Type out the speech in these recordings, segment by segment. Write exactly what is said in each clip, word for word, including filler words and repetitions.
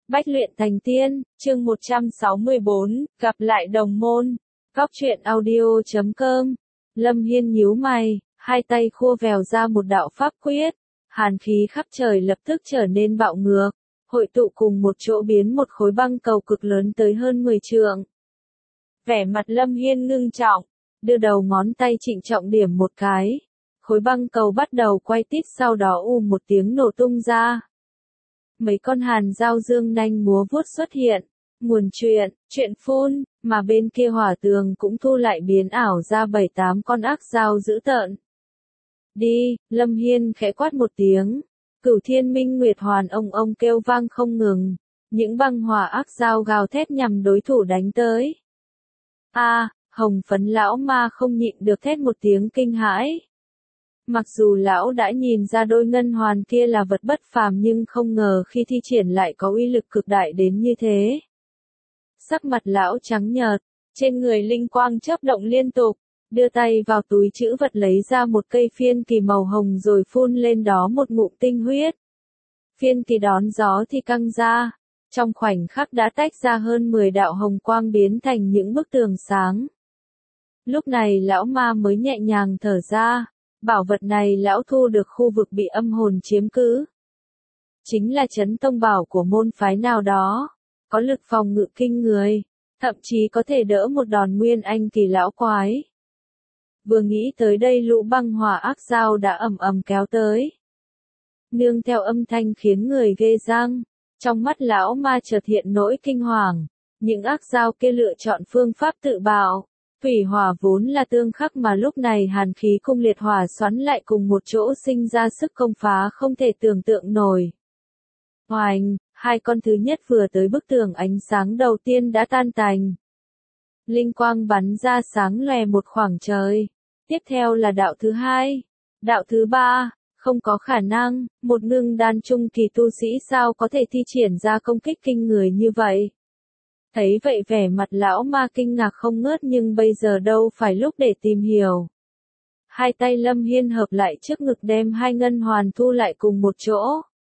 Bách luyện thành tiên, chương một trăm sáu mươi bốn, gặp lại đồng môn. Góc truyện audio chấm com. Lâm Hiên nhíu mày, hai tay khua vèo ra một đạo pháp quyết. Hàn khí khắp trời lập tức trở nên bạo ngược, hội tụ cùng một chỗ biến một khối băng cầu cực lớn tới hơn mười trượng. Vẻ mặt Lâm Hiên ngưng trọng, đưa đầu ngón tay trịnh trọng điểm một cái. Khối băng cầu bắt đầu quay tít, sau đó ù một tiếng nổ tung ra. Mấy con hàn dao dương nanh múa vuốt xuất hiện, nguồn chuyện, chuyện phun, mà bên kia hỏa tường cũng thu lại biến ảo ra bảy tám con ác dao dữ tợn. Đi, Lâm Hiên khẽ quát một tiếng, Cửu Thiên Minh Nguyệt Hoàn ông ông kêu vang không ngừng, những băng hỏa ác dao gào thét nhằm đối thủ đánh tới. A, hồng phấn lão ma không nhịn được thét một tiếng kinh hãi. Mặc dù lão đã nhìn ra đôi ngân hoàn kia là vật bất phàm, nhưng không ngờ khi thi triển lại có uy lực cực đại đến như thế. Sắc mặt lão trắng nhợt, trên người linh quang chớp động liên tục, đưa tay vào túi trữ vật lấy ra một cây phiên kỳ màu hồng rồi phun lên đó một ngụm tinh huyết. Phiên kỳ đón gió thì căng ra, trong khoảnh khắc đã tách ra hơn mười đạo hồng quang biến thành những bức tường sáng. Lúc này lão ma mới nhẹ nhàng thở ra. Bảo vật này lão thu được khu vực bị âm hồn chiếm cứ. Chính là trấn tông bảo của môn phái nào đó, có lực phòng ngự kinh người, thậm chí có thể đỡ một đòn nguyên anh kỳ lão quái. Vừa nghĩ tới đây lũ băng hỏa ác dao đã ầm ầm kéo tới. Nương theo âm thanh khiến người ghê răng, trong mắt lão ma chợt hiện nỗi kinh hoàng, những ác dao kia lựa chọn phương pháp tự bạo. Thủy hỏa vốn là tương khắc mà lúc này hàn khí cùng liệt hỏa xoắn lại cùng một chỗ sinh ra sức công phá không thể tưởng tượng nổi. Oành, hai con thứ nhất vừa tới bức tường ánh sáng đầu tiên đã tan tành. Linh quang bắn ra sáng lòe một khoảng trời. Tiếp theo là đạo thứ hai, đạo thứ ba, không có khả năng, một ngưng đan trung kỳ tu sĩ sao có thể thi triển ra công kích kinh người như vậy. Thấy vậy vẻ mặt lão ma kinh ngạc không ngớt, nhưng bây giờ đâu phải lúc để tìm hiểu. Hai tay Lâm Hiên hợp lại trước ngực đem hai ngân hoàn thu lại cùng một chỗ.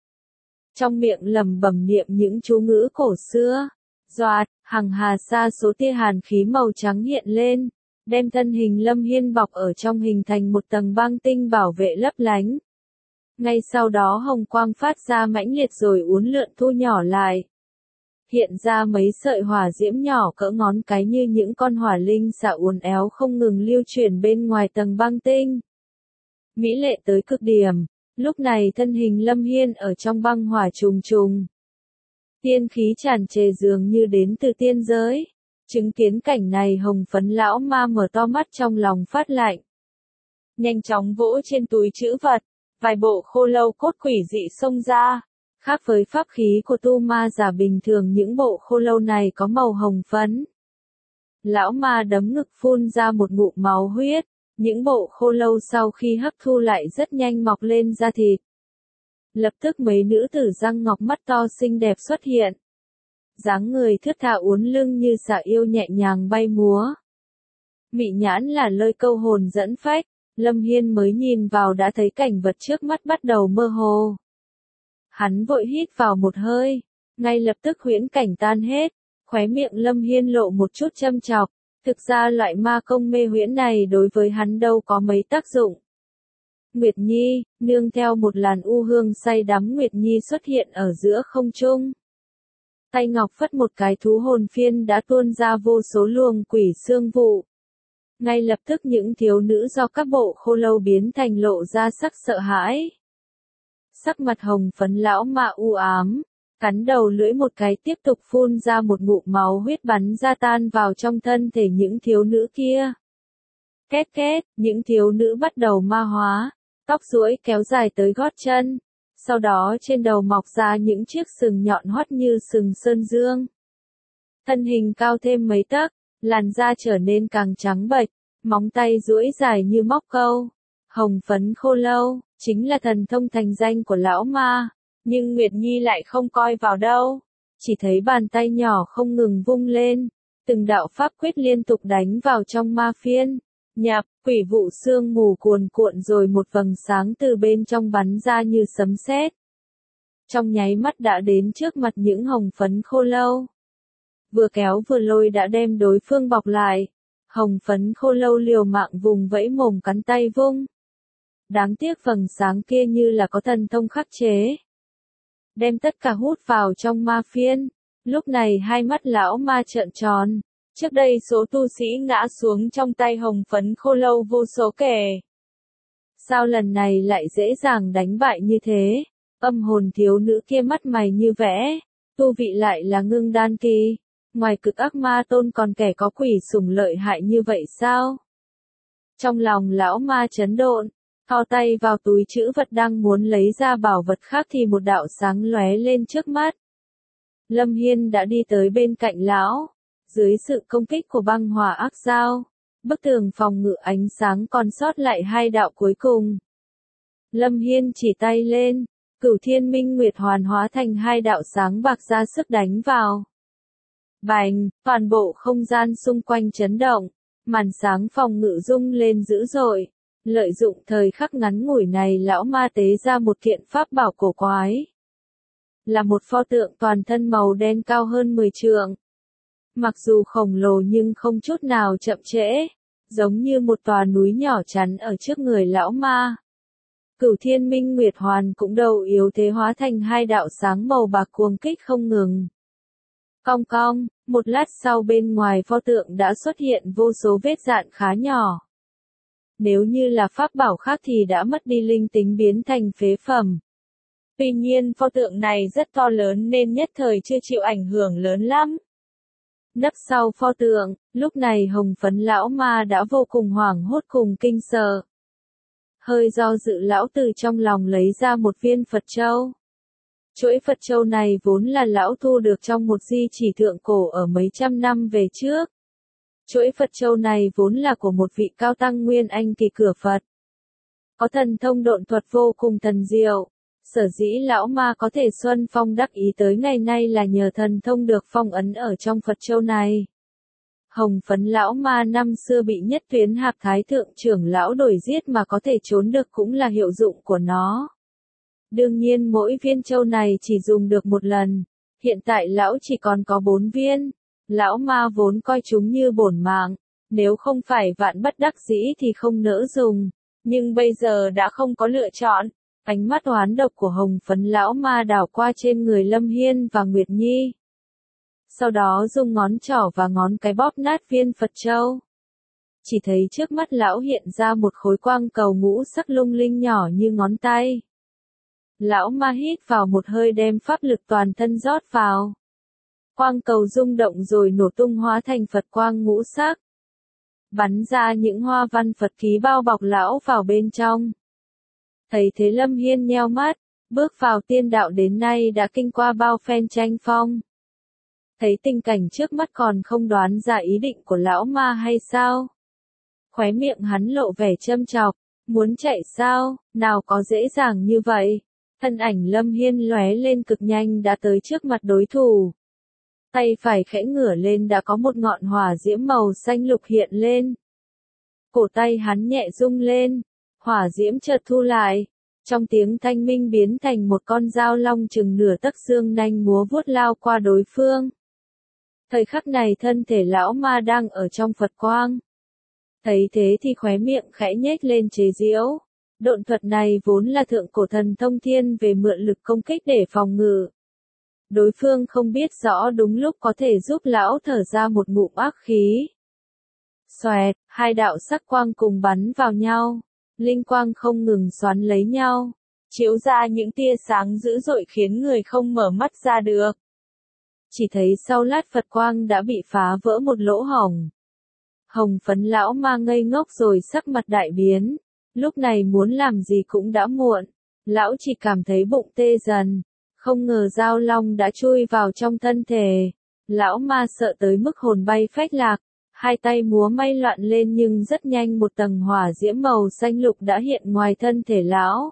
Trong miệng lẩm bẩm niệm những chú ngữ cổ xưa. Doạt, hằng hà sa số tia hàn khí màu trắng hiện lên, đem thân hình Lâm Hiên bọc ở trong hình thành một tầng băng tinh bảo vệ lấp lánh. Ngay sau đó hồng quang phát ra mãnh liệt rồi uốn lượn thu nhỏ lại. Hiện ra mấy sợi hỏa diễm nhỏ cỡ ngón cái như những con hỏa linh xạ uốn éo không ngừng lưu chuyển bên ngoài tầng băng tinh. Mỹ lệ tới cực điểm, lúc này thân hình Lâm Hiên ở trong băng hỏa trùng trùng. Tiên khí tràn trề dường như đến từ tiên giới. Chứng kiến cảnh này hồng phấn lão ma mở to mắt trong lòng phát lạnh. Nhanh chóng vỗ trên túi trữ vật, vài bộ khô lâu cốt quỷ dị xông ra. Khác với pháp khí của tu ma giả bình thường, những bộ khô lâu này có màu hồng phấn. Lão ma đấm ngực phun ra một ngụm máu huyết, những bộ khô lâu sau khi hấp thu lại rất nhanh mọc lên da thịt. Lập tức mấy nữ tử răng ngọc mắt to xinh đẹp xuất hiện. Dáng người thướt tha uốn lưng như xà yêu nhẹ nhàng bay múa. Mị nhãn là lơi câu hồn dẫn phách, Lâm Hiên mới nhìn vào đã thấy cảnh vật trước mắt bắt đầu mơ hồ. Hắn vội hít vào một hơi, ngay lập tức huyễn cảnh tan hết, khóe miệng Lâm Hiên lộ một chút châm chọc, thực ra loại ma công mê huyễn này đối với hắn đâu có mấy tác dụng. Nguyệt Nhi, nương theo một làn u hương say đắm Nguyệt Nhi xuất hiện ở giữa không trung. Tay ngọc phất một cái thú hồn phiên đã tuôn ra vô số luồng quỷ xương vụ. Ngay lập tức những thiếu nữ do các bộ khô lâu biến thành lộ ra sắc sợ hãi. Sắc mặt hồng phấn lão ma u ám, cắn đầu lưỡi một cái tiếp tục phun ra một ngụm máu huyết bắn ra tan vào trong thân thể những thiếu nữ kia. Két két, những thiếu nữ bắt đầu ma hóa, tóc duỗi kéo dài tới gót chân, sau đó trên đầu mọc ra những chiếc sừng nhọn hoắt như sừng sơn dương. Thân hình cao thêm mấy tấc, làn da trở nên càng trắng bệch, móng tay duỗi dài như móc câu. Hồng phấn khô lâu, chính là thần thông thành danh của lão ma, nhưng Nguyệt Nhi lại không coi vào đâu, chỉ thấy bàn tay nhỏ không ngừng vung lên, từng đạo pháp quyết liên tục đánh vào trong ma phiên, nhập, quỷ vụ sương mù cuồn cuộn rồi một vầng sáng từ bên trong bắn ra như sấm sét. trong nháy mắt đã đến trước mặt những hồng phấn khô lâu. Vừa kéo vừa lôi đã đem đối phương bọc lại. Hồng phấn khô lâu liều mạng vùng vẫy mồm cắn tay vung. Đáng tiếc vầng sáng kia như là có thần thông khắc chế. Đem tất cả hút vào trong ma phiên. Lúc này hai mắt lão ma trợn tròn. Trước đây số tu sĩ ngã xuống trong tay hồng phấn khô lâu vô số kể. Sao lần này lại dễ dàng đánh bại như thế? Âm hồn thiếu nữ kia mắt mày như vẽ. Tu vị lại là ngưng đan kỳ. Ngoài cực ác ma tôn còn kẻ có quỷ sủng lợi hại như vậy sao? Trong lòng lão ma chấn động, thò tay vào túi trữ vật đang muốn lấy ra bảo vật khác thì một đạo sáng lóe lên trước mắt. Lâm Hiên đã đi tới bên cạnh lão, dưới sự công kích của băng hỏa ác dao, bức tường phòng ngự ánh sáng còn sót lại hai đạo cuối cùng. Lâm Hiên chỉ tay lên, Cửu Thiên Minh Nguyệt hoàn hóa thành hai đạo sáng bạc ra sức đánh vào. Bành, toàn bộ không gian xung quanh chấn động, màn sáng phòng ngự rung lên dữ dội. Lợi dụng thời khắc ngắn ngủi này lão ma tế ra một kiện pháp bảo cổ quái. Là một pho tượng toàn thân màu đen cao hơn mười trượng. Mặc dù khổng lồ nhưng không chút nào chậm trễ, giống như một tòa núi nhỏ chắn ở trước người lão ma. Cửu Thiên Minh Nguyệt Hoàn cũng đầu yếu thế hóa thành hai đạo sáng màu bạc cuồng kích không ngừng. Cong cong, một lát sau bên ngoài pho tượng đã xuất hiện vô số vết dạn khá nhỏ. Nếu như là pháp bảo khác thì đã mất đi linh tính biến thành phế phẩm. Tuy nhiên pho tượng này rất to lớn nên nhất thời chưa chịu ảnh hưởng lớn lắm. Nấp sau pho tượng, lúc này hồng phấn lão ma đã vô cùng hoảng hốt cùng kinh sợ. Hơi do dự lão từ trong lòng lấy ra một viên Phật Châu. Chuỗi Phật Châu này vốn là lão thu được trong một di chỉ thượng cổ ở mấy trăm năm về trước. Chuỗi Phật Châu này vốn là của một vị cao tăng Nguyên Anh kỳ cửa Phật. Có thần thông độn thuật vô cùng thần diệu. Sở dĩ lão ma có thể xuân phong đắc ý tới ngày nay là nhờ thần thông được phong ấn ở trong Phật Châu này. Hồng phấn lão ma năm xưa bị Nhất Tuyến Hạp Thái Thượng trưởng lão đuổi giết mà có thể trốn được cũng là hiệu dụng của nó. Đương nhiên mỗi viên châu này chỉ dùng được một lần. Hiện tại lão chỉ còn có bốn viên. Lão ma vốn coi chúng như bổn mạng. Nếu không phải vạn bất đắc dĩ thì không nỡ dùng. Nhưng bây giờ đã không có lựa chọn. Ánh mắt oán độc của hồng phấn lão ma đảo qua trên người Lâm Hiên và Nguyệt Nhi. Sau đó dùng ngón trỏ và ngón cái bóp nát viên Phật Châu. Chỉ thấy trước mắt lão hiện ra một khối quang cầu ngũ sắc lung linh nhỏ như ngón tay. Lão ma hít vào một hơi đem pháp lực toàn thân rót vào. Quang cầu rung động rồi nổ tung hóa thành Phật quang ngũ sắc. Bắn ra những hoa văn Phật ký bao bọc lão vào bên trong. Thấy thế Lâm Hiên nheo mắt, bước vào tiên đạo đến nay đã kinh qua bao phen tranh phong. Thấy tình cảnh trước mắt còn không đoán ra ý định của lão ma hay sao? Khóe miệng hắn lộ vẻ châm chọc, muốn chạy sao, nào có dễ dàng như vậy. Thân ảnh Lâm Hiên lóe lên cực nhanh đã tới trước mặt đối thủ. Tay phải khẽ ngửa lên đã có một ngọn hỏa diễm màu xanh lục hiện lên. Cổ tay hắn nhẹ rung lên, hỏa diễm chợt thu lại. Trong tiếng thanh minh biến thành một con dao long chừng nửa tấc xương nanh múa vuốt lao qua đối phương. Thời khắc này thân thể lão ma đang ở trong Phật quang. Thấy thế thì khóe miệng khẽ nhếch lên chế giễu. Độn thuật này vốn là thượng cổ thần thông thiên về mượn lực công kích để phòng ngự. Đối phương không biết rõ đúng lúc có thể giúp lão thở ra một ngụm ác khí. Xoẹt, hai đạo sắc quang cùng bắn vào nhau. Linh quang không ngừng xoắn lấy nhau. Chiếu ra những tia sáng dữ dội khiến người không mở mắt ra được. Chỉ thấy sau lát Phật quang đã bị phá vỡ một lỗ hổng. Hồng phấn lão ma ngây ngốc rồi sắc mặt đại biến. Lúc này muốn làm gì cũng đã muộn. Lão chỉ cảm thấy bụng tê dần. Không ngờ dao long đã chui vào trong thân thể. Lão ma sợ tới mức hồn bay phách lạc. Hai tay múa may loạn lên nhưng rất nhanh một tầng hỏa diễm màu xanh lục đã hiện ngoài thân thể lão.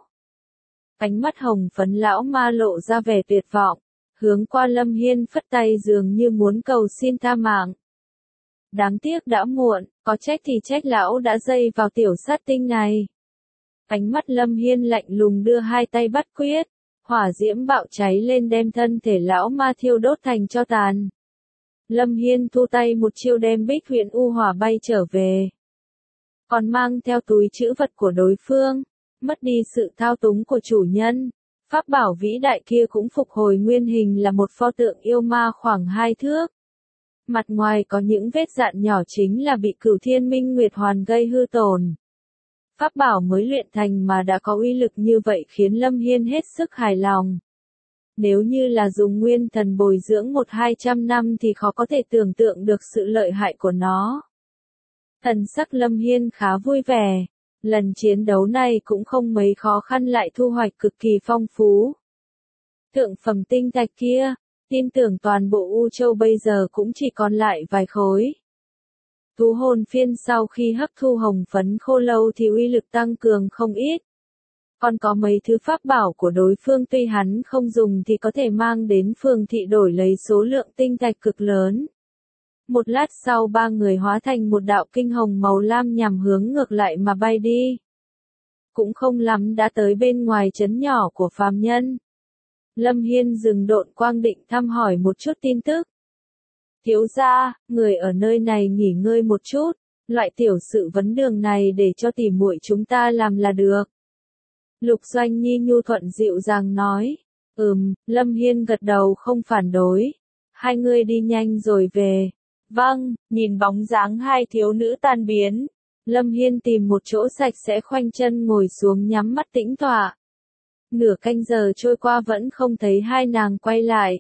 Ánh mắt hồng phấn lão ma lộ ra vẻ tuyệt vọng. Hướng qua Lâm Hiên phất tay dường như muốn cầu xin tha mạng. Đáng tiếc đã muộn, có trách thì trách lão đã dây vào tiểu sát tinh này. Ánh mắt Lâm Hiên lạnh lùng đưa hai tay bắt quyết. Hỏa diễm bạo cháy lên đem thân thể lão ma thiêu đốt thành tro tàn. Lâm Hiên thu tay một chiêu đem Bích Huyền U hỏa bay trở về. Còn mang theo túi trữ vật của đối phương, mất đi sự thao túng của chủ nhân. Pháp bảo vĩ đại kia cũng phục hồi nguyên hình là một pho tượng yêu ma khoảng hai thước. Mặt ngoài có những vết dạn nhỏ chính là bị Cửu Thiên Minh Nguyệt Hoàn gây hư tổn. Pháp bảo mới luyện thành mà đã có uy lực như vậy khiến Lâm Hiên hết sức hài lòng. Nếu như là dùng nguyên thần bồi dưỡng một hai trăm năm thì khó có thể tưởng tượng được sự lợi hại của nó. Thần sắc Lâm Hiên khá vui vẻ. Lần chiến đấu này cũng không mấy khó khăn lại thu hoạch cực kỳ phong phú. Thượng phẩm tinh thạch kia, tin tưởng toàn bộ U Châu bây giờ cũng chỉ còn lại vài khối. Thú hồn phiên sau khi hấp thu hồng phấn khô lâu thì uy lực tăng cường không ít. Còn có mấy thứ pháp bảo của đối phương tuy hắn không dùng thì có thể mang đến phường thị đổi lấy số lượng tinh thạch cực lớn. Một lát sau ba người hóa thành một đạo kinh hồng màu lam nhằm hướng ngược lại mà bay đi. Cũng không lắm đã tới bên ngoài trấn nhỏ của phàm nhân. Lâm Hiên dừng độn quang định thăm hỏi một chút tin tức. Thiếu gia, người ở nơi này nghỉ ngơi một chút, loại tiểu sự vấn đường này để cho tỉ muội chúng ta làm là được. Lục Doanh Nhi nhu thuận dịu dàng nói. Ừm, Lâm Hiên gật đầu không phản đối. Hai người đi nhanh rồi về. Vâng, nhìn bóng dáng hai thiếu nữ tan biến. Lâm Hiên tìm một chỗ sạch sẽ khoanh chân ngồi xuống nhắm mắt tĩnh tọa. Nửa canh giờ trôi qua vẫn không thấy hai nàng quay lại.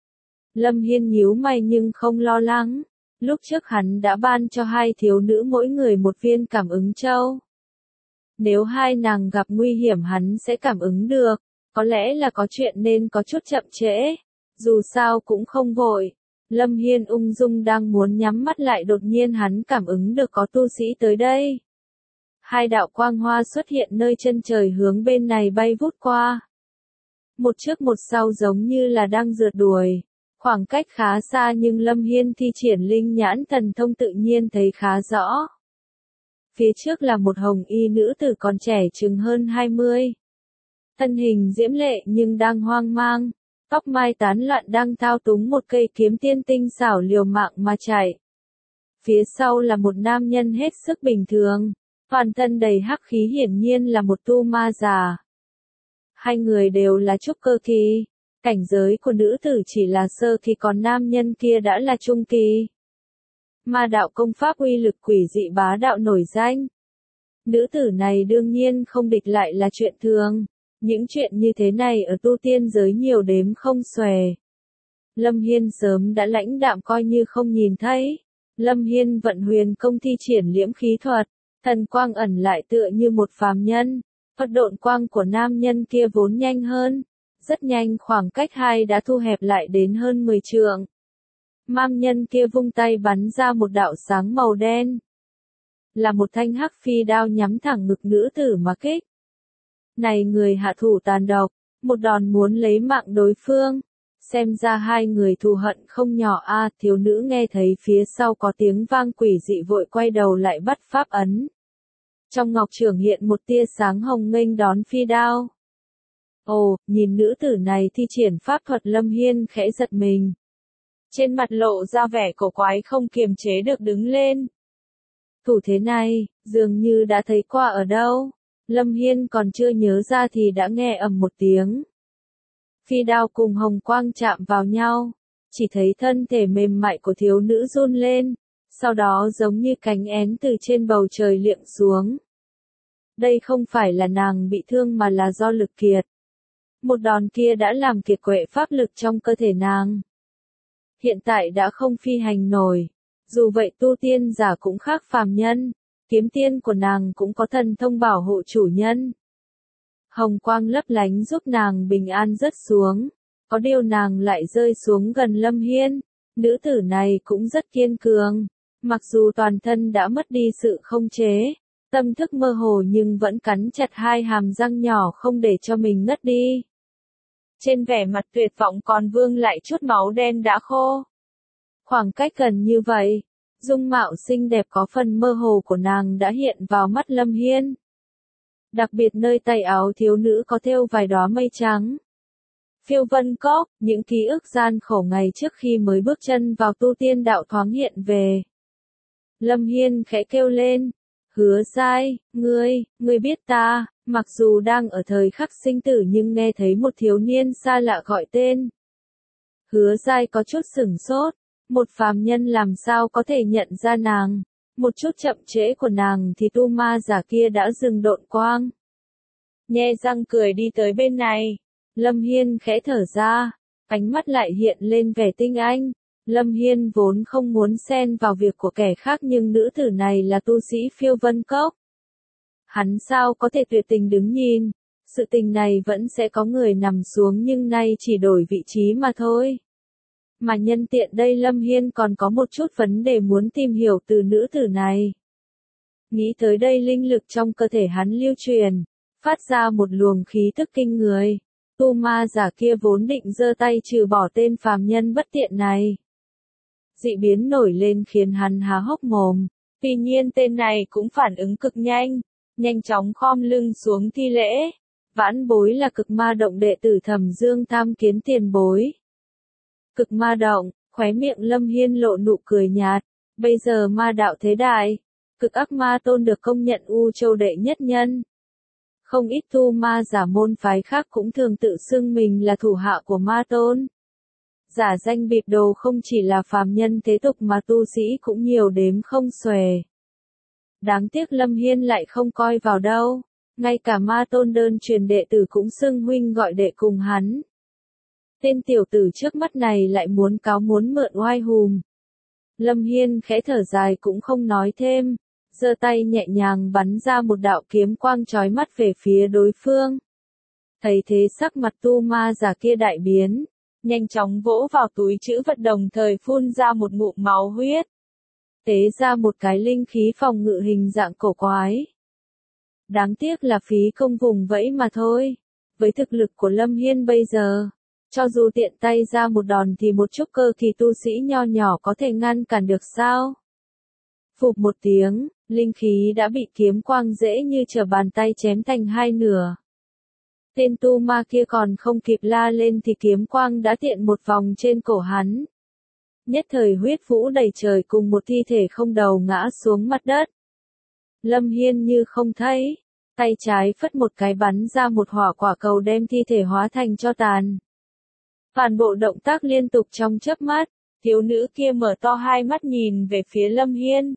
Lâm Hiên nhíu mày nhưng không lo lắng. Lúc trước hắn đã ban cho hai thiếu nữ mỗi người một viên cảm ứng châu. Nếu hai nàng gặp nguy hiểm hắn sẽ cảm ứng được. Có lẽ là có chuyện nên có chút chậm trễ. Dù sao cũng không vội. Lâm Hiên ung dung đang muốn nhắm mắt lại đột nhiên hắn cảm ứng được có tu sĩ tới đây. Hai đạo quang hoa xuất hiện nơi chân trời hướng bên này bay vút qua. Một trước một sau giống như là đang rượt đuổi. Khoảng cách khá xa nhưng Lâm Hiên thi triển linh nhãn thần thông tự nhiên thấy khá rõ. Phía trước là một hồng y nữ tử còn trẻ chừng hơn hai mươi. Thân hình diễm lệ nhưng đang hoang mang. Tóc mai tán loạn đang thao túng một cây kiếm tiên tinh xảo liều mạng mà chạy. Phía sau là một nam nhân hết sức bình thường. Toàn thân đầy hắc khí hiển nhiên là một tu ma già. Hai người đều là trúc cơ kỳ. Cảnh giới của nữ tử chỉ là sơ kỳ còn nam nhân kia đã là trung kỳ. Ma đạo công pháp uy lực quỷ dị bá đạo nổi danh. Nữ tử này đương nhiên không địch lại là chuyện thường. Những chuyện như thế này ở tu tiên giới nhiều đếm không xuể. Lâm Hiên sớm đã lãnh đạm coi như không nhìn thấy. Lâm Hiên vận huyền công thi triển liễm khí thuật. Thần quang ẩn lại tựa như một phàm nhân. Thuật độn quang của nam nhân kia vốn nhanh hơn. Rất nhanh khoảng cách hai đã thu hẹp lại đến hơn mười trượng. Nam nhân kia vung tay bắn ra một đạo sáng màu đen. Là một thanh hắc phi đao nhắm thẳng ngực nữ tử mà kích. Này người hạ thủ tàn độc, một đòn muốn lấy mạng đối phương. Xem ra hai người thù hận không nhỏ a à, thiếu nữ nghe thấy phía sau có tiếng vang quỷ dị vội quay đầu lại bắt pháp ấn. Trong ngọc trường hiện một tia sáng hồng nghênh đón phi đao. Ồ, nhìn nữ tử này thi triển pháp thuật Lâm Hiên khẽ giật mình. Trên mặt lộ ra vẻ cổ quái không kiềm chế được đứng lên. Thủ thế này, dường như đã thấy qua ở đâu. Lâm Hiên còn chưa nhớ ra thì đã nghe ầm một tiếng. Phi đao cùng hồng quang chạm vào nhau. Chỉ thấy thân thể mềm mại của thiếu nữ run lên. Sau đó giống như cánh én từ trên bầu trời liệng xuống. Đây không phải là nàng bị thương mà là do lực kiệt. Một đòn kia đã làm kiệt quệ pháp lực trong cơ thể nàng. Hiện tại đã không phi hành nổi. Dù vậy tu tiên giả cũng khác phàm nhân. Kiếm tiên của nàng cũng có thần thông bảo hộ chủ nhân. Hồng quang lấp lánh giúp nàng bình an rớt xuống. Có điều nàng lại rơi xuống gần Lâm Hiên. Nữ tử này cũng rất kiên cường. Mặc dù toàn thân đã mất đi sự không chế. Tâm thức mơ hồ nhưng vẫn cắn chặt hai hàm răng nhỏ không để cho mình ngất đi. Trên vẻ mặt tuyệt vọng còn vương lại chút máu đen đã khô. Khoảng cách gần như vậy, dung mạo xinh đẹp có phần mơ hồ của nàng đã hiện vào mắt Lâm Hiên. Đặc biệt nơi tay áo thiếu nữ có thêu vài đóa mây trắng. Phiêu Vân Cốc, những ký ức gian khổ ngày trước khi mới bước chân vào tu tiên đạo thoáng hiện về. Lâm Hiên khẽ kêu lên, Hứa Giai, ngươi, ngươi biết ta, mặc dù đang ở thời khắc sinh tử nhưng nghe thấy một thiếu niên xa lạ gọi tên. Hứa Giai có chút sửng sốt, một phàm nhân làm sao có thể nhận ra nàng, một chút chậm trễ của nàng thì tu ma giả kia đã dừng độn quang. Nhe răng cười đi tới bên này, Lâm Hiên khẽ thở ra, ánh mắt lại hiện lên vẻ tinh anh. Lâm Hiên vốn không muốn xen vào việc của kẻ khác nhưng nữ tử này là tu sĩ Phiêu Vân Cốc. Hắn sao có thể tuyệt tình đứng nhìn, sự tình này vẫn sẽ có người nằm xuống nhưng nay chỉ đổi vị trí mà thôi. Mà nhân tiện đây Lâm Hiên còn có một chút vấn đề muốn tìm hiểu từ nữ tử này. Nghĩ tới đây linh lực trong cơ thể hắn lưu truyền, phát ra một luồng khí tức kinh người. Tu ma giả kia vốn định giơ tay trừ bỏ tên phàm nhân bất tiện này. Dị biến nổi lên khiến hắn há hốc mồm, tuy nhiên tên này cũng phản ứng cực nhanh, nhanh chóng khom lưng xuống thi lễ. Vãn bối là Cực Ma Động đệ tử Thẩm Dương tham kiến tiền bối. Cực Ma Động, khóe miệng Lâm Hiên lộ nụ cười nhạt, bây giờ ma đạo thế đại, Cực Ác Ma Tôn được công nhận U Châu đệ nhất nhân. Không ít tu ma giả môn phái khác cũng thường tự xưng mình là thủ hạ của Ma Tôn. Giả danh bịp đồ không chỉ là phàm nhân thế tục mà tu sĩ cũng nhiều đếm không xuể. Đáng tiếc Lâm Hiên lại không coi vào đâu, ngay cả Ma Tôn đơn truyền đệ tử cũng xưng huynh gọi đệ cùng hắn. Tên tiểu tử trước mắt này lại muốn cáo muốn mượn oai hùm. Lâm Hiên khẽ thở dài cũng không nói thêm, giơ tay nhẹ nhàng bắn ra một đạo kiếm quang chói mắt về phía đối phương. Thấy thế sắc mặt tu ma giả kia đại biến, nhanh chóng vỗ vào túi trữ vật đồng thời phun ra một ngụm máu huyết. Tế ra một cái linh khí phòng ngự hình dạng cổ quái. Đáng tiếc là phí công vùng vẫy mà thôi. Với thực lực của Lâm Hiên bây giờ, cho dù tiện tay ra một đòn thì một chút cơ kỳ tu sĩ nho nhỏ có thể ngăn cản được sao? Phụp một tiếng, linh khí đã bị kiếm quang dễ như trở bàn tay chém thành hai nửa. Tên tu ma kia còn không kịp la lên thì kiếm quang đã tiện một vòng trên cổ hắn. Nhất thời huyết vũ đầy trời cùng một thi thể không đầu ngã xuống mặt đất. Lâm Hiên như không thấy, tay trái phất một cái bắn ra một hỏa quả cầu đem thi thể hóa thành tro tàn. Toàn bộ động tác liên tục trong chớp mắt, thiếu nữ kia mở to hai mắt nhìn về phía Lâm Hiên.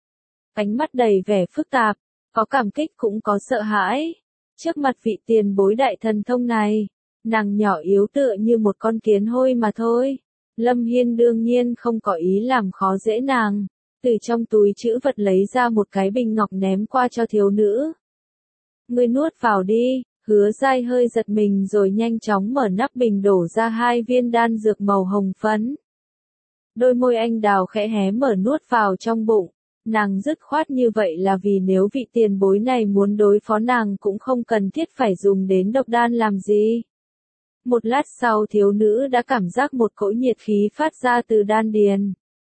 Ánh mắt đầy vẻ phức tạp, có cảm kích cũng có sợ hãi. Trước mặt vị tiền bối đại thần thông này, nàng nhỏ yếu tựa như một con kiến hôi mà thôi. Lâm Hiên đương nhiên không có ý làm khó dễ nàng, từ trong túi trữ vật lấy ra một cái bình ngọc ném qua cho thiếu nữ. Ngươi nuốt vào đi, Hứa Giai hơi giật mình rồi nhanh chóng mở nắp bình đổ ra hai viên đan dược màu hồng phấn. Đôi môi anh đào khẽ hé mở nuốt vào trong bụng. Nàng dứt khoát như vậy là vì nếu vị tiền bối này muốn đối phó nàng cũng không cần thiết phải dùng đến độc đan làm gì. Một lát sau thiếu nữ đã cảm giác một cỗ nhiệt khí phát ra từ đan điền.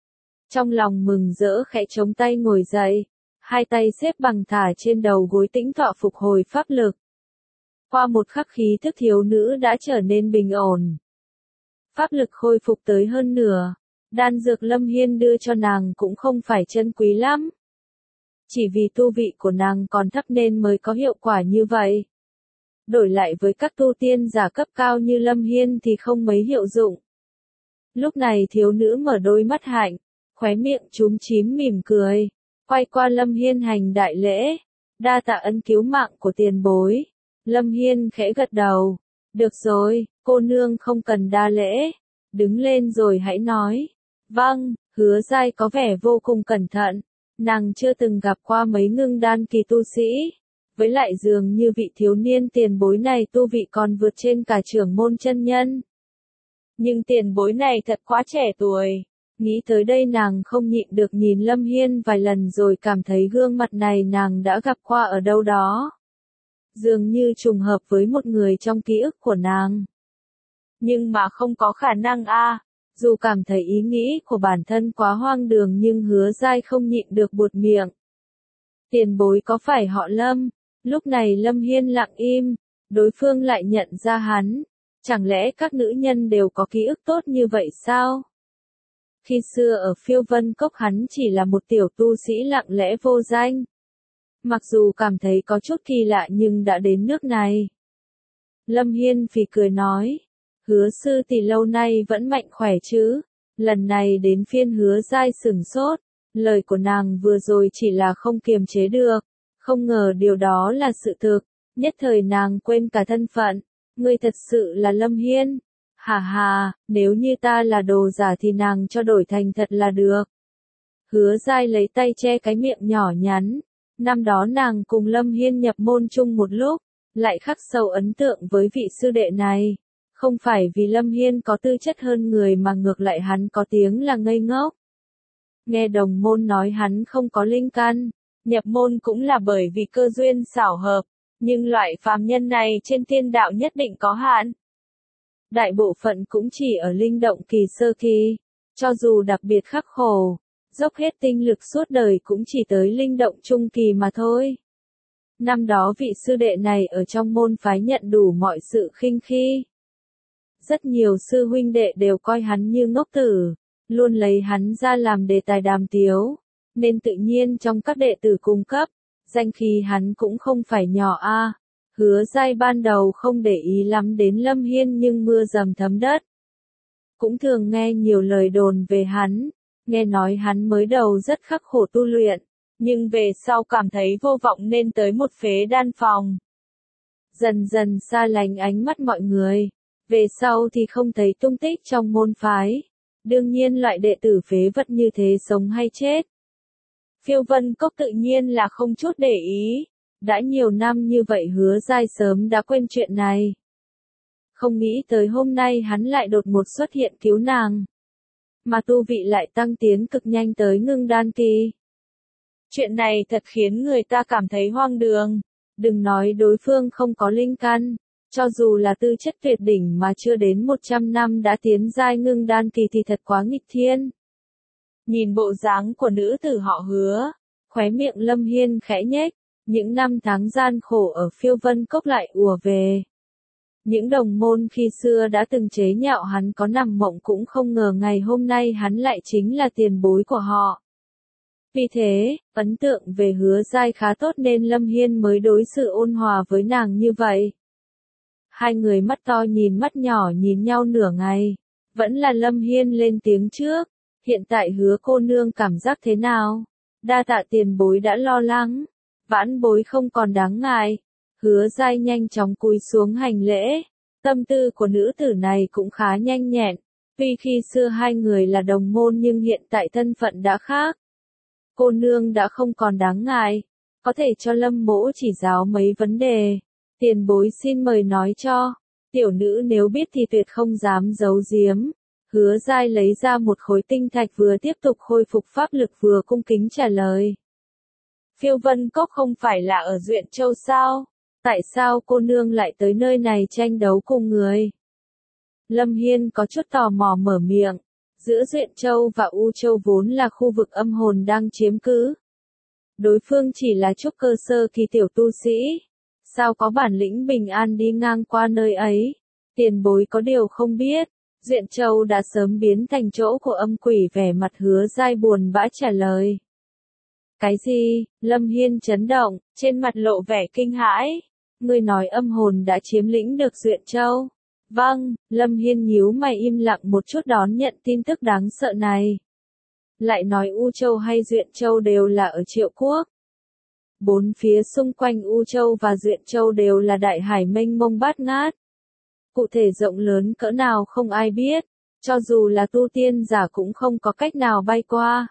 Trong lòng mừng rỡ khẽ chống tay ngồi dậy, hai tay xếp bằng thả trên đầu gối tĩnh tọa phục hồi pháp lực. Qua một khắc khí thức thiếu nữ đã trở nên bình ổn. Pháp lực khôi phục tới hơn nửa. Đan dược Lâm Hiên đưa cho nàng cũng không phải chân quý lắm. Chỉ vì tu vị của nàng còn thấp nên mới có hiệu quả như vậy. Đổi lại với các tu tiên giả cấp cao như Lâm Hiên thì không mấy hiệu dụng. Lúc này thiếu nữ mở đôi mắt hạnh, khóe miệng chúm chím mỉm cười, quay qua Lâm Hiên hành đại lễ, đa tạ ân cứu mạng của tiền bối. Lâm Hiên khẽ gật đầu, được rồi, cô nương không cần đa lễ, đứng lên rồi hãy nói. Vâng, Hứa Giai có vẻ vô cùng cẩn thận, nàng chưa từng gặp qua mấy ngưng đan kỳ tu sĩ, với lại dường như vị thiếu niên tiền bối này tu vị còn vượt trên cả trưởng môn chân nhân. Nhưng tiền bối này thật quá trẻ tuổi, nghĩ tới đây nàng không nhịn được nhìn Lâm Hiên vài lần rồi cảm thấy gương mặt này nàng đã gặp qua ở đâu đó. Dường như trùng hợp với một người trong ký ức của nàng. Nhưng mà không có khả năng a. À. Dù cảm thấy ý nghĩ của bản thân quá hoang đường nhưng Hứa Giai không nhịn được buột miệng. Tiền bối có phải họ Lâm? Lúc này Lâm Hiên lặng im, đối phương lại nhận ra hắn. Chẳng lẽ các nữ nhân đều có ký ức tốt như vậy sao? Khi xưa ở Phiêu Vân Cốc hắn chỉ là một tiểu tu sĩ lặng lẽ vô danh. Mặc dù cảm thấy có chút kỳ lạ nhưng đã đến nước này. Lâm Hiên phì cười nói, Hứa sư tỷ lâu nay vẫn mạnh khỏe chứ? Lần này đến phiên Hứa Giai sửng sốt, lời của nàng vừa rồi chỉ là không kiềm chế được, không ngờ điều đó là sự thực, nhất thời nàng quên cả thân phận, ngươi thật sự là Lâm Hiên. Hà hà, nếu như ta là đồ giả thì nàng cho đổi thành thật là được. Hứa Giai lấy tay che cái miệng nhỏ nhắn, năm đó nàng cùng Lâm Hiên nhập môn chung một lúc, lại khắc sâu ấn tượng với vị sư đệ này. Không phải vì Lâm Hiên có tư chất hơn người mà ngược lại hắn có tiếng là ngây ngốc. Nghe đồng môn nói hắn không có linh căn, nhập môn cũng là bởi vì cơ duyên xảo hợp, nhưng loại phàm nhân này trên thiên đạo nhất định có hạn. Đại bộ phận cũng chỉ ở linh động kỳ sơ kỳ, cho dù đặc biệt khắc khổ, dốc hết tinh lực suốt đời cũng chỉ tới linh động trung kỳ mà thôi. Năm đó vị sư đệ này ở trong môn phái nhận đủ mọi sự khinh khi. Rất nhiều sư huynh đệ đều coi hắn như ngốc tử, luôn lấy hắn ra làm đề tài đàm tiếu, nên tự nhiên trong các đệ tử cung cấp, danh khí hắn cũng không phải nhỏ a. Hứa Giai ban đầu không để ý lắm đến Lâm Hiên nhưng mưa dầm thấm đất. Cũng thường nghe nhiều lời đồn về hắn, nghe nói hắn mới đầu rất khắc khổ tu luyện, nhưng về sau cảm thấy vô vọng nên tới một phế đan phòng. Dần dần xa lánh ánh mắt mọi người, về sau thì không thấy tung tích trong môn phái. Đương nhiên loại đệ tử phế vật như thế sống hay chết. Phiêu Vân Cốc tự nhiên là không chút để ý. Đã nhiều năm như vậy Hứa Giai sớm đã quên chuyện này. Không nghĩ tới hôm nay hắn lại đột ngột xuất hiện cứu nàng. Mà tu vị lại tăng tiến cực nhanh tới ngưng đan kỳ. Chuyện này thật khiến người ta cảm thấy hoang đường. Đừng nói đối phương không có linh căn, cho dù là tư chất tuyệt đỉnh mà chưa đến một trăm năm đã tiến giai ngưng đan kỳ thì thật quá nghịch thiên. Nhìn bộ dáng của nữ tử họ Hứa, khóe miệng Lâm Hiên khẽ nhếch. Những năm tháng gian khổ ở Phiêu Vân Cốc lại ùa về. Những đồng môn khi xưa đã từng chế nhạo hắn có nằm mộng cũng không ngờ ngày hôm nay hắn lại chính là tiền bối của họ. Vì thế, ấn tượng về Hứa Giai khá tốt nên Lâm Hiên mới đối xử ôn hòa với nàng như vậy. Hai người mắt to nhìn mắt nhỏ nhìn nhau nửa ngày. Vẫn là Lâm Hiên lên tiếng trước. Hiện tại Hứa cô nương cảm giác thế nào? Đa tạ tiền bối đã lo lắng. Vãn bối không còn đáng ngại. Hứa Giai nhanh chóng cúi xuống hành lễ. Tâm tư của nữ tử này cũng khá nhanh nhẹn. Tuy khi xưa hai người là đồng môn nhưng hiện tại thân phận đã khác. Cô nương đã không còn đáng ngại. Có thể cho Lâm mỗ chỉ giáo mấy vấn đề. Tiền bối xin mời nói cho. Tiểu nữ nếu biết thì tuyệt không dám giấu giếm. Hứa Giai lấy ra một khối tinh thạch vừa tiếp tục khôi phục pháp lực vừa cung kính trả lời. Phiêu Vân Cốc không phải là ở Duyện Châu sao? Tại sao cô nương lại tới nơi này tranh đấu cùng người? Lâm Hiên có chút tò mò mở miệng. Giữa Duyện Châu và U Châu vốn là khu vực âm hồn đang chiếm cứ. Đối phương chỉ là trúc cơ sơ kỳ tiểu tu sĩ. Sao có bản lĩnh bình an đi ngang qua nơi ấy? Tiền bối có điều không biết. Duyện Châu đã sớm biến thành chỗ của âm quỷ. Vẻ mặt Hứa Giai buồn bã trả lời. Cái gì? Lâm Hiên chấn động, trên mặt lộ vẻ kinh hãi. Ngươi nói âm hồn đã chiếm lĩnh được Duyện Châu. Vâng, Lâm Hiên nhíu mày im lặng một chút đón nhận tin tức đáng sợ này. Lại nói U Châu hay Duyện Châu đều là ở Triệu Quốc. Bốn phía xung quanh U Châu và Duyện Châu đều là đại hải mênh mông bát ngát. Cụ thể rộng lớn cỡ nào không ai biết, cho dù là tu tiên giả cũng không có cách nào bay qua.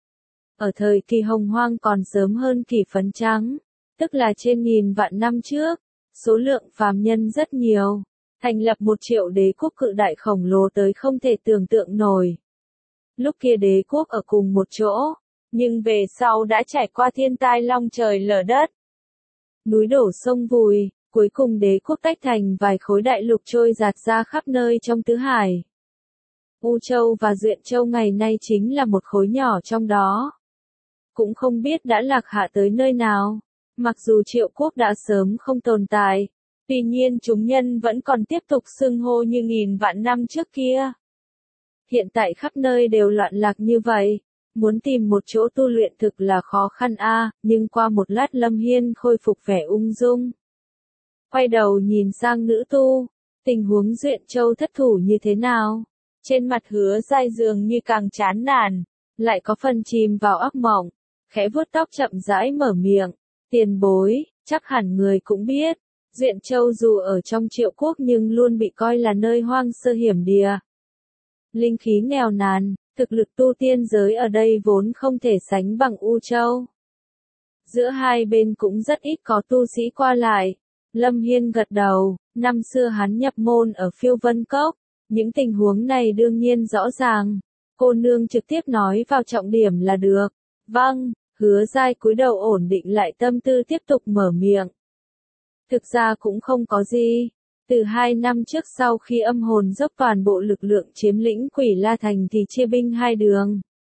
Ở thời kỳ hồng hoang còn sớm hơn kỷ phấn trắng, tức là trên nghìn vạn năm trước, số lượng phàm nhân rất nhiều, thành lập một triệu đế quốc cự đại khổng lồ tới không thể tưởng tượng nổi. Lúc kia đế quốc ở cùng một chỗ, nhưng về sau đã trải qua thiên tai long trời lở đất. Núi đổ sông vùi, cuối cùng đế quốc tách thành vài khối đại lục trôi dạt ra khắp nơi trong tứ hải. U Châu và Duyện Châu ngày nay chính là một khối nhỏ trong đó. Cũng không biết đã lạc hạ tới nơi nào. Mặc dù Triệu Quốc đã sớm không tồn tại, Tuy nhiên chúng nhân vẫn còn tiếp tục xưng hô như nghìn vạn năm trước kia. Hiện tại khắp nơi đều loạn lạc như vậy, muốn tìm một chỗ tu luyện thực là khó khăn a, nhưng qua một lát Lâm Hiên khôi phục vẻ ung dung. Quay đầu nhìn sang nữ tu, tình huống Duyện Châu thất thủ như thế nào? Trên mặt Hứa Giai dường như càng chán nản, lại có phần chìm vào ác mộng, khẽ vuốt tóc chậm rãi mở miệng, tiền bối, chắc hẳn người cũng biết, Duyện Châu dù ở trong Triệu Quốc nhưng luôn bị coi là nơi hoang sơ hiểm địa. Linh khí nghèo nàn, thực lực tu tiên giới ở đây vốn không thể sánh bằng U Châu. Giữa hai bên cũng rất ít có tu sĩ qua lại. Lâm Hiên gật đầu, năm xưa hắn nhập môn ở Phiêu Vân Cốc, những tình huống này đương nhiên rõ ràng. Cô nương trực tiếp nói vào trọng điểm là được. Vâng, Hứa Giai cúi đầu ổn định lại tâm tư tiếp tục mở miệng. Thực ra cũng không có gì. Từ hai năm trước sau khi âm hồn dốc toàn bộ lực lượng chiếm lĩnh Quỷ La Thành thì chia binh hai đường.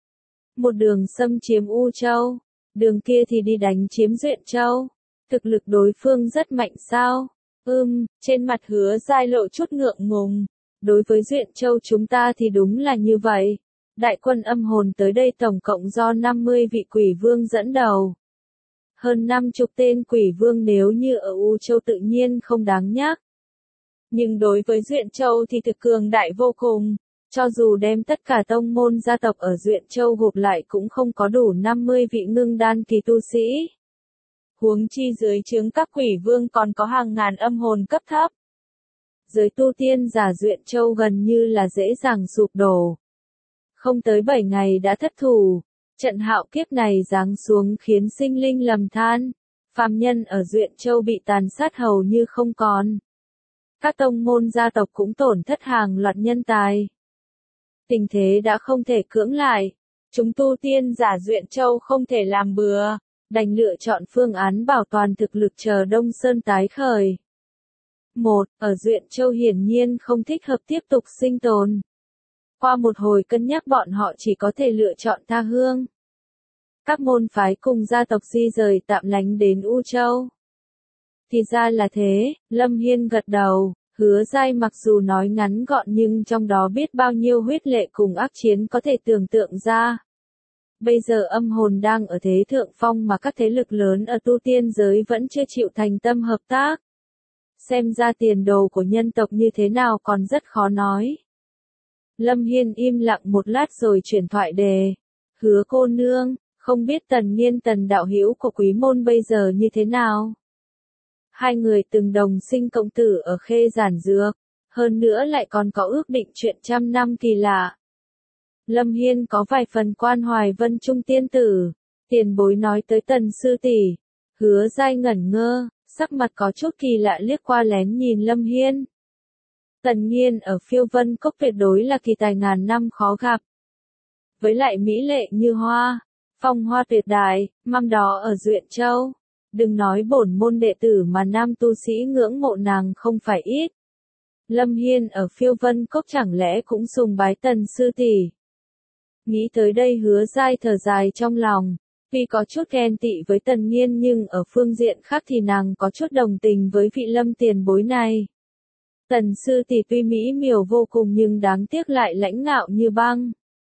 Một đường xâm chiếm U Châu, đường kia thì đi đánh chiếm Duyện Châu. Thực lực đối phương rất mạnh sao? Ừm, trên mặt Hứa Giai lộ chút ngượng ngùng. Đối với Duyện Châu chúng ta thì đúng là như vậy. Đại quân âm hồn tới đây tổng cộng do năm mươi vị quỷ vương dẫn đầu. Hơn năm chục tên quỷ vương nếu như ở U Châu tự nhiên không đáng nhắc. Nhưng đối với Duyện Châu thì thực cường đại vô cùng. Cho dù đem tất cả tông môn gia tộc ở Duyện Châu gộp lại cũng không có đủ năm mươi vị ngưng đan kỳ tu sĩ. Huống chi dưới trướng các quỷ vương còn có hàng ngàn âm hồn cấp thấp. Giới tu tiên giả Duyện Châu gần như là dễ dàng sụp đổ. Không tới bảy ngày đã thất thủ, trận hạo kiếp này giáng xuống khiến sinh linh lầm than, phàm nhân ở Duyện Châu bị tàn sát hầu như không còn. Các tông môn gia tộc cũng tổn thất hàng loạt nhân tài. Tình thế đã không thể cưỡng lại, chúng tu tiên giả Duyện Châu không thể làm bừa, đành lựa chọn phương án bảo toàn thực lực chờ Đông Sơn tái khởi. Một, ở Duyện Châu hiển nhiên không thích hợp tiếp tục sinh tồn. Qua một hồi cân nhắc bọn họ chỉ có thể lựa chọn tha hương. Các môn phái cùng gia tộc di rời tạm lánh đến U Châu. Thì ra là thế, Lâm Hiên gật đầu, Hứa Giai mặc dù nói ngắn gọn nhưng trong đó biết bao nhiêu huyết lệ cùng ác chiến có thể tưởng tượng ra. Bây giờ âm hồn đang ở thế thượng phong mà các thế lực lớn ở tu tiên giới vẫn chưa chịu thành tâm hợp tác. Xem ra tiền đồ của nhân tộc như thế nào còn rất khó nói. Lâm Hiên im lặng một lát rồi chuyển thoại đề. Hứa cô nương, không biết Tần Nghiên Tần đạo hữu của Quý môn bây giờ như thế nào? Hai người từng đồng sinh cộng tử ở Khê Giản Dược, hơn nữa lại còn có ước định chuyện trăm năm kỳ lạ. Lâm Hiên có vài phần quan hoài Vân Trung tiên tử, tiền bối nói tới Tần sư tỷ. Hứa Giai ngẩn ngơ, sắc mặt có chút kỳ lạ liếc qua lén nhìn Lâm Hiên. Tần Nghiên ở Phiêu Vân Cốc tuyệt đối là kỳ tài ngàn năm khó gặp. Với lại mỹ lệ như hoa, phong hoa tuyệt đại, năm đó ở Duyện Châu. Đừng nói bổn môn đệ tử mà nam tu sĩ ngưỡng mộ nàng không phải ít. Lâm Hiên ở Phiêu Vân Cốc chẳng lẽ cũng sùng bái Tần sư tỷ. Nghĩ tới đây Hứa Giai thở dài trong lòng. Tuy có chút ghen tị với Tần Nghiên nhưng ở phương diện khác thì nàng có chút đồng tình với vị Lâm tiền bối này. Tần sư tỷ tuy mỹ miều vô cùng nhưng đáng tiếc lại lãnh ngạo như băng.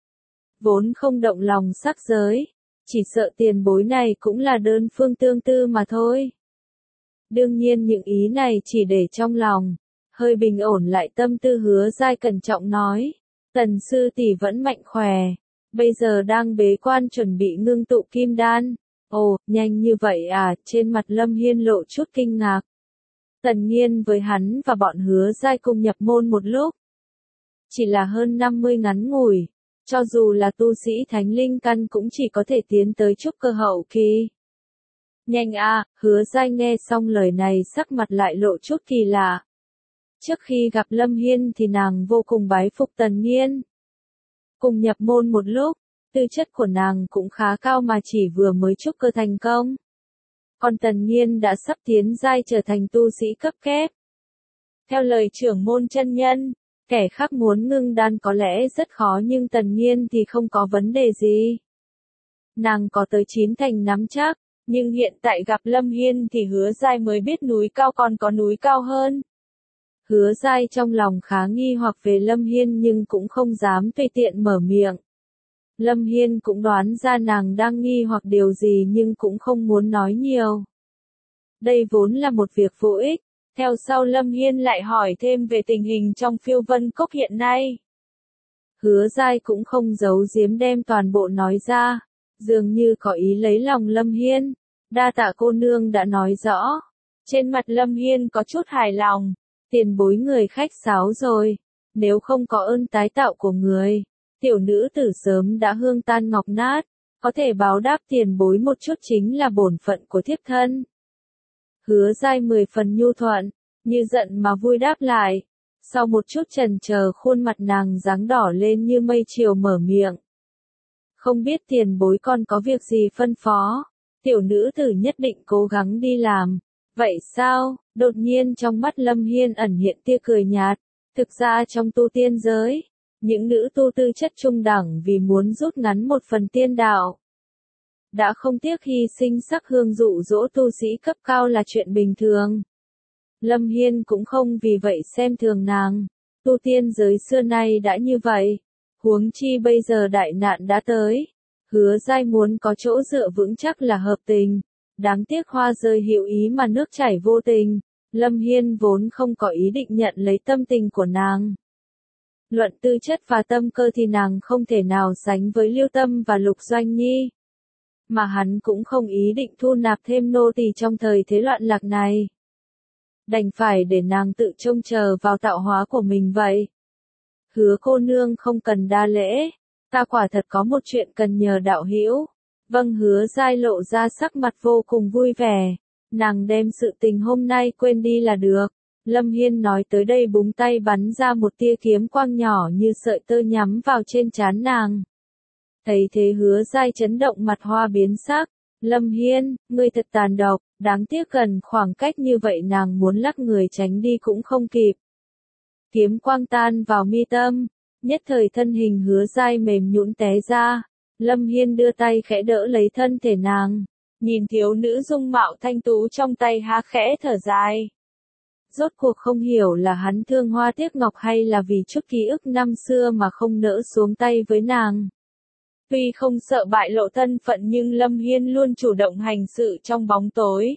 Vốn không động lòng sắc giới, chỉ sợ tiền bối này cũng là đơn phương tương tư mà thôi. Đương nhiên những ý này chỉ để trong lòng, hơi bình ổn lại tâm tư Hứa Giai cẩn trọng nói. Tần sư tỷ vẫn mạnh khỏe, bây giờ đang bế quan chuẩn bị ngưng tụ kim đan. Ồ, nhanh như vậy à, trên mặt Lâm Hiên lộ chút kinh ngạc. Tần Nghiên với hắn và bọn Hứa Giai cùng nhập môn một lúc. Chỉ là hơn năm mươi ngắn ngủi, cho dù là tu sĩ thánh linh căn cũng chỉ có thể tiến tới trúc cơ hậu kỳ. Nhanh à, Hứa Giai nghe xong lời này sắc mặt lại lộ chút kỳ lạ. Trước khi gặp Lâm Hiên thì nàng vô cùng bái phục Tần Nghiên. Cùng nhập môn một lúc, tư chất của nàng cũng khá cao mà chỉ vừa mới trúc cơ thành công. Còn Tần Nghiên đã sắp tiến giai trở thành tu sĩ cấp kép. Theo lời trưởng môn chân nhân, kẻ khác muốn ngưng đan có lẽ rất khó nhưng Tần Nghiên thì không có vấn đề gì. Nàng có tới chín thành nắm chắc, Nhưng hiện tại gặp Lâm Hiên thì Hứa Giai mới biết núi cao còn có núi cao hơn. Hứa Giai trong lòng khá nghi hoặc về Lâm Hiên nhưng cũng không dám tùy tiện mở miệng. Lâm Hiên cũng đoán ra nàng đang nghi hoặc điều gì nhưng cũng không muốn nói nhiều. Đây vốn là một việc vô ích. Theo sau Lâm Hiên lại hỏi thêm về tình hình trong Phiêu Vân Cốc hiện nay. Hứa Giai cũng không giấu giếm đem toàn bộ nói ra, dường như có ý lấy lòng Lâm Hiên. Đa tạ cô nương đã nói rõ. Trên mặt Lâm Hiên có chút hài lòng, tiền bối người khách sáo rồi, nếu không có ơn tái tạo của người, tiểu nữ tử sớm đã hương tan ngọc nát, có thể báo đáp tiền bối một chút chính là bổn phận của thiếp thân. Hứa Giai mười phần nhu thuận, như giận mà vui đáp lại. Sau một chút chần chờ khuôn mặt nàng dáng đỏ lên như mây chiều mở miệng. Không biết tiền bối con có việc gì phân phó, tiểu nữ tử nhất định cố gắng đi làm. Vậy sao? Đột nhiên trong mắt Lâm Hiên ẩn hiện tia cười nhạt. Thực ra trong tu tiên giới, những nữ tu tư chất trung đẳng vì muốn rút ngắn một phần tiên đạo, đã không tiếc hy sinh sắc hương dụ dỗ tu sĩ cấp cao là chuyện bình thường. Lâm Hiên cũng không vì vậy xem thường nàng. Tu tiên giới xưa nay đã như vậy. Huống chi bây giờ đại nạn đã tới. Hứa Giai muốn có chỗ dựa vững chắc là hợp tình. Đáng tiếc hoa rơi hữu ý mà nước chảy vô tình. Lâm Hiên vốn không có ý định nhận lấy tâm tình của nàng. Luận tư chất và tâm cơ thì nàng không thể nào sánh với Liêu Tâm và Lục Doanh Nhi. Mà hắn cũng không ý định thu nạp thêm nô tỳ trong thời thế loạn lạc này. Đành phải để nàng tự trông chờ vào tạo hóa của mình vậy. Hứa cô nương không cần đa lễ, ta quả thật có một chuyện cần nhờ đạo hữu. Vâng. Hứa Giai lộ ra sắc mặt vô cùng vui vẻ, nàng đem sự tình hôm nay quên đi là được. Lâm Hiên nói tới đây búng tay bắn ra một tia kiếm quang nhỏ như sợi tơ nhắm vào trên trán nàng. Thấy thế Hứa Giai chấn động mặt hoa biến sắc. Lâm Hiên, ngươi thật tàn độc, đáng tiếc gần khoảng cách như vậy nàng muốn lắc người tránh đi cũng không kịp. Kiếm quang tan vào mi tâm, nhất thời thân hình Hứa Giai mềm nhũn té ra. Lâm Hiên đưa tay khẽ đỡ lấy thân thể nàng, nhìn thiếu nữ dung mạo thanh tú trong tay há khẽ thở dài. Rốt cuộc không hiểu là hắn thương hoa tiếc ngọc hay là vì chút ký ức năm xưa mà không nỡ xuống tay với nàng. Tuy không sợ bại lộ thân phận nhưng Lâm Hiên luôn chủ động hành sự trong bóng tối.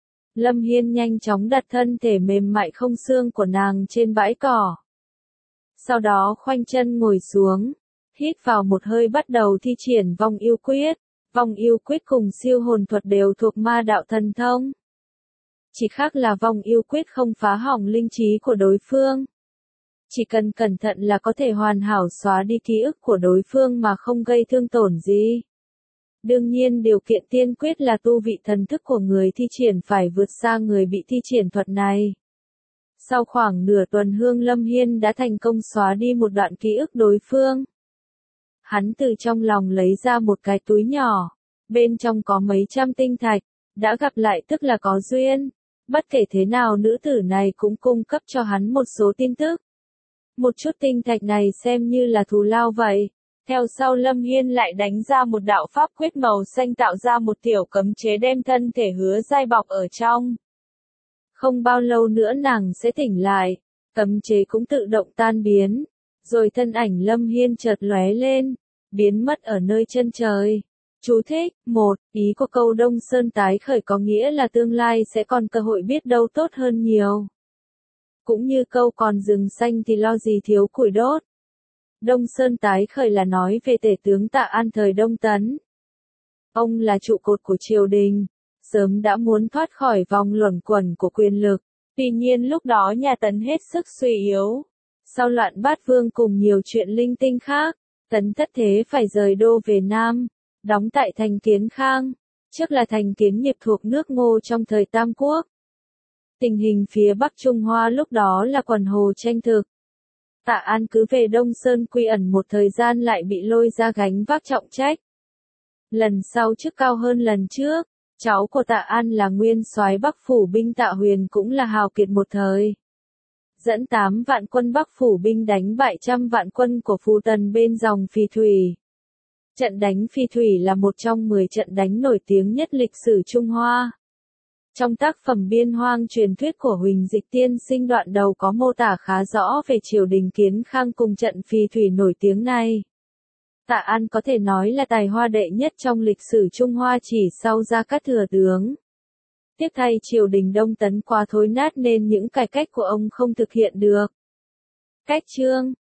Lâm Hiên nhanh chóng đặt thân thể mềm mại không xương của nàng trên bãi cỏ. Sau đó khoanh chân ngồi xuống, hít vào một hơi bắt đầu thi triển vong yêu quyết. Vong yêu quyết cùng siêu hồn thuật đều thuộc ma đạo thần thông. Chỉ khác là vong yêu quyết không phá hỏng linh trí của đối phương. Chỉ cần cẩn thận là có thể hoàn hảo xóa đi ký ức của đối phương mà không gây thương tổn gì. Đương nhiên điều kiện tiên quyết là tu vị thần thức của người thi triển phải vượt xa người bị thi triển thuật này. Sau khoảng nửa tuần Hương Lâm Hiên đã thành công xóa đi một đoạn ký ức đối phương. Hắn từ trong lòng lấy ra một cái túi nhỏ, bên trong có mấy trăm tinh thạch, đã gặp lại tức là có duyên. Bất kể thế nào nữ tử này cũng cung cấp cho hắn một số tin tức. Một chút tinh thạch này xem như là thù lao vậy. Theo sau Lâm Hiên lại đánh ra một đạo pháp quyết màu xanh tạo ra một tiểu cấm chế đem thân thể Hứa Giai bọc ở trong. Không bao lâu nữa nàng sẽ tỉnh lại, cấm chế cũng tự động tan biến, rồi thân ảnh Lâm Hiên chợt lóe lên, biến mất ở nơi chân trời. Chú thích, một, ý của câu Đông Sơn tái khởi có nghĩa là tương lai sẽ còn cơ hội biết đâu tốt hơn nhiều. Cũng như câu còn rừng xanh thì lo gì thiếu củi đốt. Đông Sơn tái khởi là nói về tể tướng Tạ An thời Đông Tấn. Ông là trụ cột của triều đình, sớm đã muốn thoát khỏi vòng luẩn quẩn của quyền lực, tuy nhiên lúc đó nhà Tấn hết sức suy yếu. Sau loạn bát vương cùng nhiều chuyện linh tinh khác, Tấn thất thế phải rời đô về Nam, đóng tại thành Kiến Khang, trước là thành Kiến Nghiệp thuộc nước Ngô trong thời Tam Quốc. Tình hình phía Bắc Trung Hoa lúc đó là quần hồ tranh thực. Tạ An cứ về Đông Sơn quy ẩn một thời gian lại bị lôi ra gánh vác trọng trách. Lần sau chức cao hơn lần trước, cháu của Tạ An là nguyên soái Bắc phủ binh Tạ Huyền cũng là hào kiệt một thời. Dẫn tám vạn quân Bắc phủ binh đánh bại trăm vạn quân của Phù Tần bên dòng Phì Thủy. Trận đánh Phi Thủy là một trong mười trận đánh nổi tiếng nhất lịch sử Trung Hoa. Trong tác phẩm Biên Hoang truyền thuyết của Huỳnh Dịch Tiên Sinh đoạn đầu có mô tả khá rõ về triều đình Kiến Khang cùng trận Phi Thủy nổi tiếng này. Tạ An có thể nói là tài hoa đệ nhất trong lịch sử Trung Hoa chỉ sau Gia Cát Thừa tướng. Tiếc thay triều đình Đông Tấn quá thối nát nên những cải cách của ông không thực hiện được. Cách chương,